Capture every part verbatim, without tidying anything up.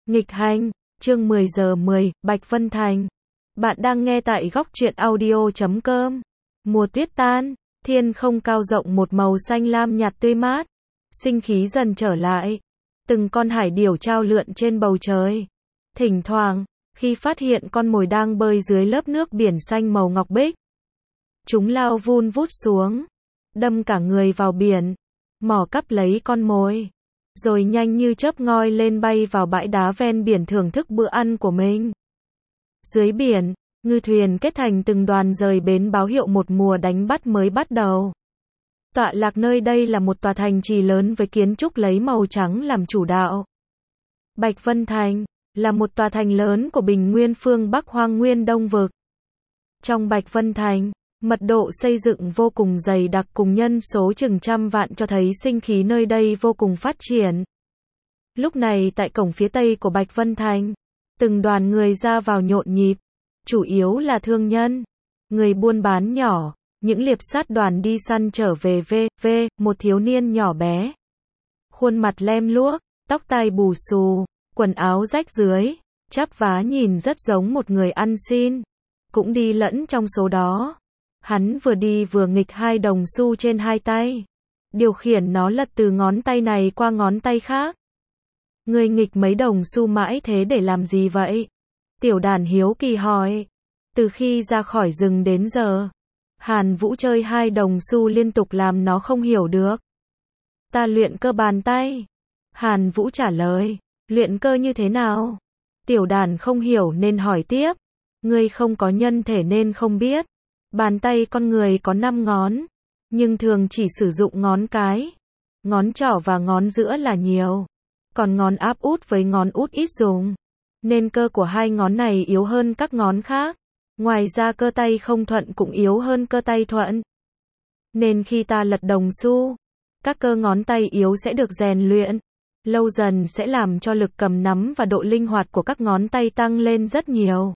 Nghịch hành, chương mười giờ mười, Bạch Vân Thành. Bạn đang nghe tại góc truyện audio chấm com. Mùa tuyết tan, thiên không cao rộng một màu xanh lam nhạt tươi mát. Sinh khí dần trở lại. Từng con hải điểu trao lượn trên bầu trời. Thỉnh thoảng, khi phát hiện con mồi đang bơi dưới lớp nước biển xanh màu ngọc bích, chúng lao vun vút xuống, đâm cả người vào biển, mò cắp lấy con mồi, rồi nhanh như chớp ngoi lên bay vào bãi đá ven biển thưởng thức bữa ăn của mình. Dưới biển, ngư thuyền kết thành từng đoàn rời bến báo hiệu một mùa đánh bắt mới bắt đầu. Tọa lạc nơi đây là một tòa thành trì lớn với kiến trúc lấy màu trắng làm chủ đạo. Bạch Vân Thành là một tòa thành lớn của Bình Nguyên phương Bắc Hoang Nguyên Đông Vực. Trong Bạch Vân Thành, mật độ xây dựng vô cùng dày đặc cùng nhân số chừng trăm vạn cho thấy sinh khí nơi đây vô cùng phát triển. Lúc này tại cổng phía tây của Bạch Vân Thành, từng đoàn người ra vào nhộn nhịp, chủ yếu là thương nhân, người buôn bán nhỏ, những liệp sát đoàn đi săn trở về v, v, một thiếu niên nhỏ bé. Khuôn mặt lem luốc, tóc tai bù xù, quần áo rách rưới, chắp vá nhìn rất giống một người ăn xin, cũng đi lẫn trong số đó. Hắn vừa đi vừa nghịch hai đồng xu trên hai tay, điều khiển nó lật từ ngón tay này qua ngón tay khác. Người nghịch mấy đồng xu mãi thế để làm gì vậy? Tiểu Đàn hiếu kỳ hỏi. Từ khi ra khỏi rừng đến giờ, Hàn Vũ chơi hai đồng xu liên tục làm nó không hiểu được. Ta luyện cơ bàn tay. Hàn Vũ trả lời. Luyện cơ như thế nào? Tiểu Đàn không hiểu nên hỏi tiếp. Ngươi không có nhân thể nên không biết. Bàn tay con người có năm ngón, nhưng thường chỉ sử dụng ngón cái, ngón trỏ và ngón giữa là nhiều, còn ngón áp út với ngón út ít dùng, nên cơ của hai ngón này yếu hơn các ngón khác. Ngoài ra cơ tay không thuận cũng yếu hơn cơ tay thuận. Nên khi ta lật đồng xu, các cơ ngón tay yếu sẽ được rèn luyện, lâu dần sẽ làm cho lực cầm nắm và độ linh hoạt của các ngón tay tăng lên rất nhiều.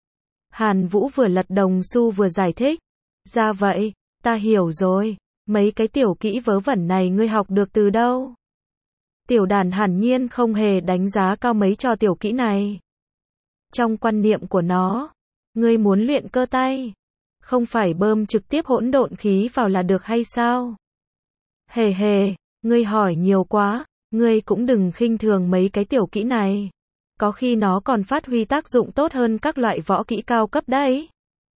Hàn Vũ vừa lật đồng xu vừa giải thích. Ra vậy, ta hiểu rồi, mấy cái tiểu kỹ vớ vẩn này ngươi học được từ đâu? Tiểu Đàn hẳn nhiên không hề đánh giá cao mấy trò tiểu kỹ này. Trong quan niệm của nó, ngươi muốn luyện cơ tay, không phải bơm trực tiếp hỗn độn khí vào là được hay sao? Hề hề, ngươi hỏi nhiều quá, ngươi cũng đừng khinh thường mấy cái tiểu kỹ này. Có khi nó còn phát huy tác dụng tốt hơn các loại võ kỹ cao cấp đấy.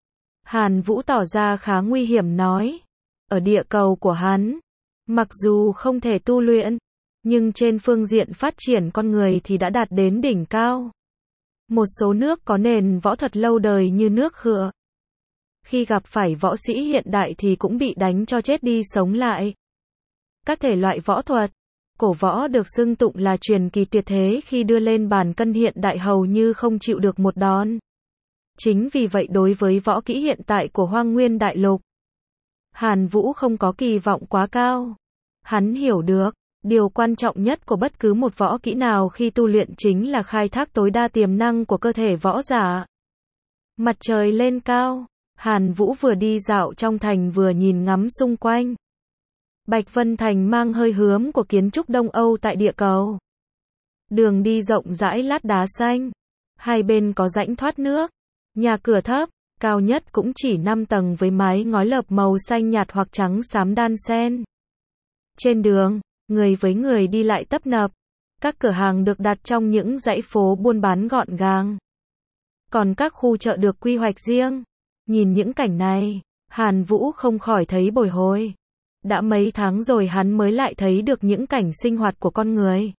Hàn Vũ tỏ ra khá nguy hiểm nói. Ở địa cầu của hắn, mặc dù không thể tu luyện, nhưng trên phương diện phát triển con người thì đã đạt đến đỉnh cao. Một số nước có nền võ thuật lâu đời như nước Khựa, khi gặp phải võ sĩ hiện đại thì cũng bị đánh cho chết đi sống lại. Các thể loại võ thuật cổ võ được xưng tụng là truyền kỳ tuyệt thế khi đưa lên bàn cân hiện đại hầu như không chịu được một đòn. Chính vì vậy đối với võ kỹ hiện tại của Hoang Nguyên Đại Lục, Hàn Vũ không có kỳ vọng quá cao. Hắn hiểu được, điều quan trọng nhất của bất cứ một võ kỹ nào khi tu luyện chính là khai thác tối đa tiềm năng của cơ thể võ giả. Mặt trời lên cao, Hàn Vũ vừa đi dạo trong thành vừa nhìn ngắm xung quanh. Bạch Vân Thành mang hơi hướng của kiến trúc Đông Âu tại địa cầu. Đường đi rộng rãi lát đá xanh, hai bên có rãnh thoát nước, nhà cửa thấp, cao nhất cũng chỉ năm tầng với mái ngói lợp màu xanh nhạt hoặc trắng xám đan xen. Trên đường, người với người đi lại tấp nập, các cửa hàng được đặt trong những dãy phố buôn bán gọn gàng. Còn các khu chợ được quy hoạch riêng. Nhìn những cảnh này, Hàn Vũ không khỏi thấy bồi hồi. Đã mấy tháng rồi hắn mới lại thấy được những cảnh sinh hoạt của con người.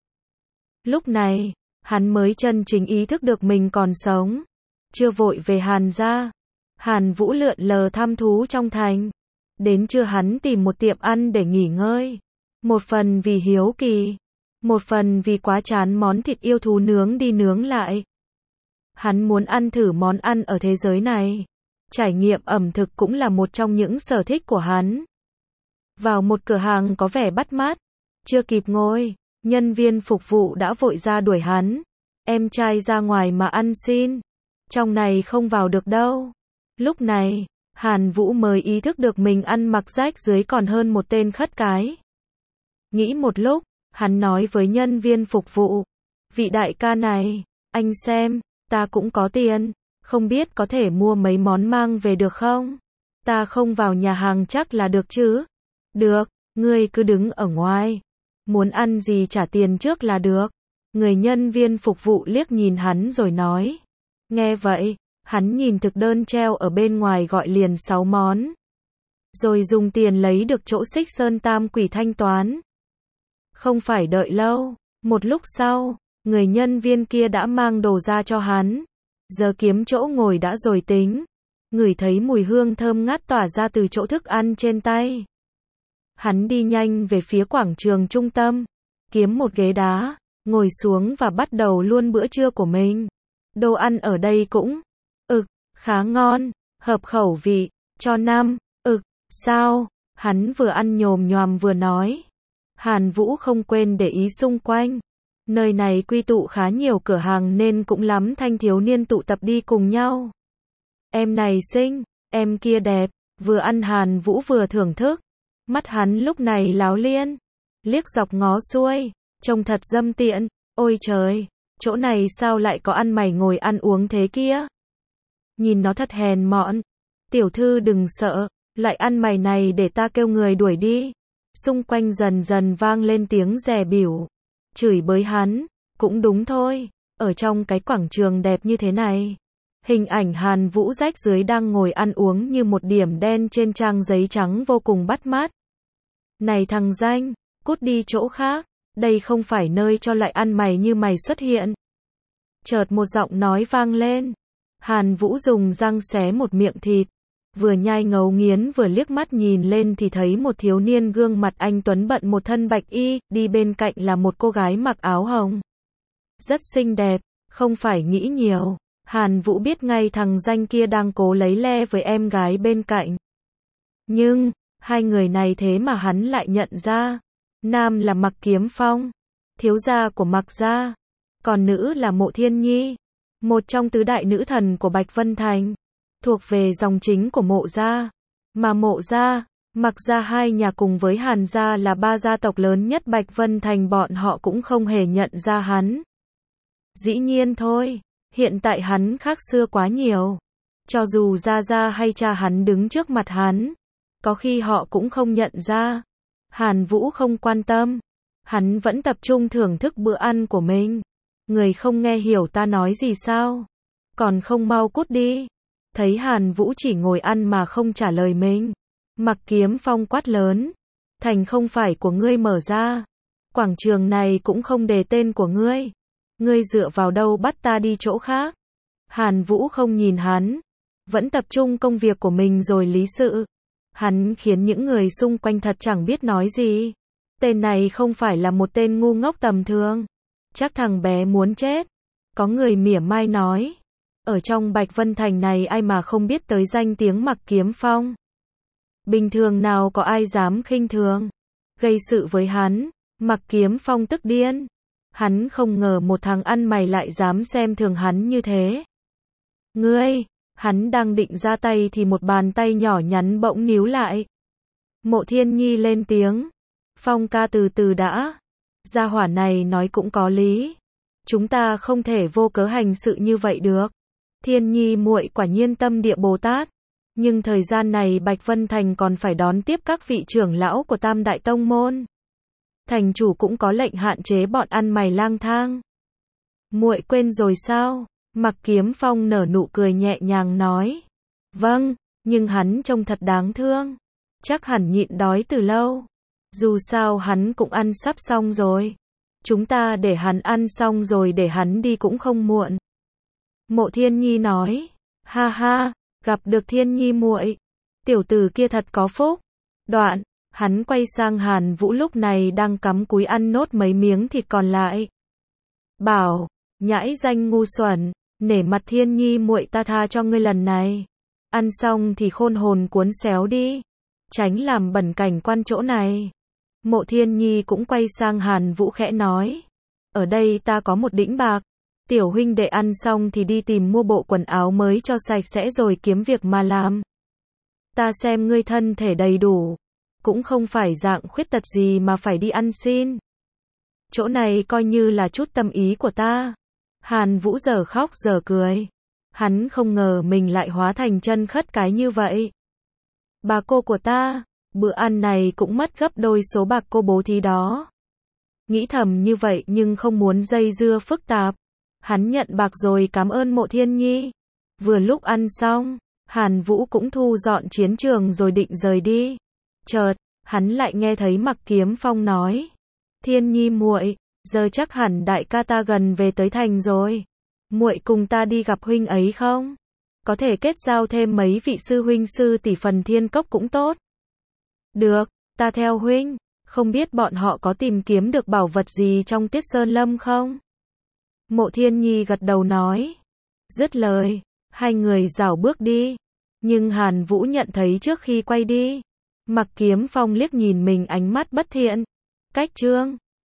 Lúc này, hắn mới chân chính ý thức được mình còn sống. Chưa vội về Hàn gia, Hàn Vũ lượn lờ thăm thú trong thành. Đến trưa hắn tìm một tiệm ăn để nghỉ ngơi. Một phần vì hiếu kỳ, một phần vì quá chán món thịt yêu thú nướng đi nướng lại. Hắn muốn ăn thử món ăn ở thế giới này. Trải nghiệm ẩm thực cũng là một trong những sở thích của hắn. Vào một cửa hàng có vẻ bắt mắt, chưa kịp ngồi, nhân viên phục vụ đã vội ra đuổi hắn. Em trai ra ngoài mà ăn xin, trong này không vào được đâu. Lúc này, Hàn Vũ mới ý thức được mình ăn mặc rách rưới còn hơn một tên khất cái. Nghĩ một lúc, hắn nói với nhân viên phục vụ, vị đại ca này, anh xem, ta cũng có tiền, không biết có thể mua mấy món mang về được không? Ta không vào nhà hàng chắc là được chứ? Được, ngươi cứ đứng ở ngoài. Muốn ăn gì trả tiền trước là được. Người nhân viên phục vụ liếc nhìn hắn rồi nói. Nghe vậy, hắn nhìn thực đơn treo ở bên ngoài gọi liền sáu món. Rồi dùng tiền lấy được chỗ xích sơn tam quỷ thanh toán. Không phải đợi lâu, một lúc sau, người nhân viên kia đã mang đồ ra cho hắn. Giờ kiếm chỗ ngồi đã rồi tính. Ngửi thấy mùi hương thơm ngát tỏa ra từ chỗ thức ăn trên tay. Hắn đi nhanh về phía quảng trường trung tâm, kiếm một ghế đá, ngồi xuống và bắt đầu luôn bữa trưa của mình. Đồ ăn ở đây cũng, ực, khá ngon, hợp khẩu vị, cho năm, ực, sao, hắn vừa ăn nhồm nhoàm vừa nói. Hàn Vũ không quên để ý xung quanh. Nơi này quy tụ khá nhiều cửa hàng nên cũng lắm thanh thiếu niên tụ tập đi cùng nhau. Em này xinh, em kia đẹp, vừa ăn Hàn Vũ vừa thưởng thức. Mắt hắn lúc này láo liên, liếc dọc ngó xuôi, trông thật dâm tiện, ôi trời, chỗ này sao lại có ăn mày ngồi ăn uống thế kia? Nhìn nó thật hèn mọn, tiểu thư đừng sợ, lại ăn mày này để ta kêu người đuổi đi. Xung quanh dần dần vang lên tiếng dè bỉu, chửi bới hắn, cũng đúng thôi, ở trong cái quảng trường đẹp như thế này. Hình ảnh Hàn Vũ rách dưới đang ngồi ăn uống như một điểm đen trên trang giấy trắng vô cùng bắt mắt. Này thằng danh, cút đi chỗ khác, đây không phải nơi cho loại ăn mày như mày xuất hiện. Chợt một giọng nói vang lên. Hàn Vũ dùng răng xé một miệng thịt, vừa nhai ngấu nghiến vừa liếc mắt nhìn lên thì thấy một thiếu niên gương mặt anh tuấn bận một thân bạch y, đi bên cạnh là một cô gái mặc áo hồng. Rất xinh đẹp, không phải nghĩ nhiều. Hàn Vũ biết ngay thằng danh kia đang cố lấy le với em gái bên cạnh. Nhưng, hai người này thế mà hắn lại nhận ra. Nam là Mặc Kiếm Phong, thiếu gia của Mặc gia, còn nữ là Mộ Thiên Nhi, một trong tứ đại nữ thần của Bạch Vân Thành, thuộc về dòng chính của Mộ gia. Mà Mộ gia, Mặc gia hai nhà cùng với Hàn gia là ba gia tộc lớn nhất Bạch Vân Thành, bọn họ cũng không hề nhận ra hắn. Dĩ nhiên thôi, hiện tại hắn khác xưa quá nhiều. Cho dù gia gia hay cha hắn đứng trước mặt hắn, có khi họ cũng không nhận ra. Hàn Vũ không quan tâm. Hắn vẫn tập trung thưởng thức bữa ăn của mình. Người không nghe hiểu ta nói gì sao? Còn không mau cút đi. Thấy Hàn Vũ chỉ ngồi ăn mà không trả lời mình. Mặc Kiếm Phong quát lớn. Thành không phải của ngươi mở ra. Quảng trường này cũng không đề tên của ngươi. Ngươi dựa vào đâu bắt ta đi chỗ khác? Hàn Vũ không nhìn hắn. Vẫn tập trung công việc của mình rồi lý sự. Hắn khiến những người xung quanh thật chẳng biết nói gì. Tên này không phải là một tên ngu ngốc tầm thường. Chắc thằng bé muốn chết. Có người mỉa mai nói. Ở trong Bạch Vân Thành này ai mà không biết tới danh tiếng Mặc Kiếm Phong. Bình thường nào có ai dám khinh thường. Gây sự với hắn. Mặc Kiếm Phong tức điên. Hắn không ngờ một thằng ăn mày lại dám xem thường hắn như thế. Ngươi! Hắn đang định ra tay thì một bàn tay nhỏ nhắn bỗng níu lại. Mộ Thiên Nhi lên tiếng. Phong ca từ từ đã. Gia hỏa này nói cũng có lý. Chúng ta không thể vô cớ hành sự như vậy được. Thiên Nhi muội quả nhiên tâm địa Bồ Tát. Nhưng thời gian này Bạch Vân Thành còn phải đón tiếp các vị trưởng lão của Tam Đại Tông Môn. Thành chủ cũng có lệnh hạn chế bọn ăn mày lang thang. Muội quên rồi sao? Mặc Kiếm Phong nở nụ cười nhẹ nhàng nói. Vâng, nhưng hắn trông thật đáng thương. Chắc hẳn nhịn đói từ lâu. Dù sao hắn cũng ăn sắp xong rồi. Chúng ta để hắn ăn xong rồi để hắn đi cũng không muộn. Mộ Thiên Nhi nói. Ha ha, gặp được Thiên Nhi muội, tiểu tử kia thật có phúc. Đoạn, hắn quay sang Hàn Vũ lúc này đang cắm cúi ăn nốt mấy miếng thịt còn lại. Bảo, nhãi danh ngu xuẩn, nể mặt Thiên Nhi muội ta tha cho ngươi lần này. Ăn xong thì khôn hồn cuốn xéo đi. Tránh làm bẩn cảnh quan chỗ này. Mộ Thiên Nhi cũng quay sang Hàn Vũ khẽ nói. Ở đây ta có một đĩnh bạc. Tiểu huynh đệ ăn xong thì đi tìm mua bộ quần áo mới cho sạch sẽ rồi kiếm việc mà làm. Ta xem ngươi thân thể đầy đủ. Cũng không phải dạng khuyết tật gì mà phải đi ăn xin. chỗ này coi như là chút tâm ý của ta. Hàn Vũ giờ khóc giờ cười. Hắn không ngờ mình lại hóa thành chân khất cái như vậy. Bà cô của ta, bữa ăn này cũng mất gấp đôi số bạc cô bố thí đó. Nghĩ thầm như vậy nhưng không muốn dây dưa phức tạp. Hắn nhận bạc rồi cảm ơn Mộ Thiên Nhi. Vừa lúc ăn xong, Hàn Vũ cũng thu dọn chiến trường rồi định rời đi. Chợt, hắn lại nghe thấy Mặc Kiếm Phong nói: "Thiên Nhi muội, giờ chắc hẳn đại ca ta gần về tới thành rồi. Muội cùng ta đi gặp huynh ấy không? Có thể kết giao thêm mấy vị sư huynh sư tỷ phần Thiên Cốc cũng tốt." "Được, ta theo huynh, không biết bọn họ có tìm kiếm được bảo vật gì trong Tiết Sơn Lâm không?" Mộ Thiên Nhi gật đầu nói. Dứt lời, hai người rảo bước đi. Nhưng Hàn Vũ nhận thấy trước khi quay đi, Mặc Kiếm Phong liếc nhìn mình ánh mắt bất thiện. Cách chương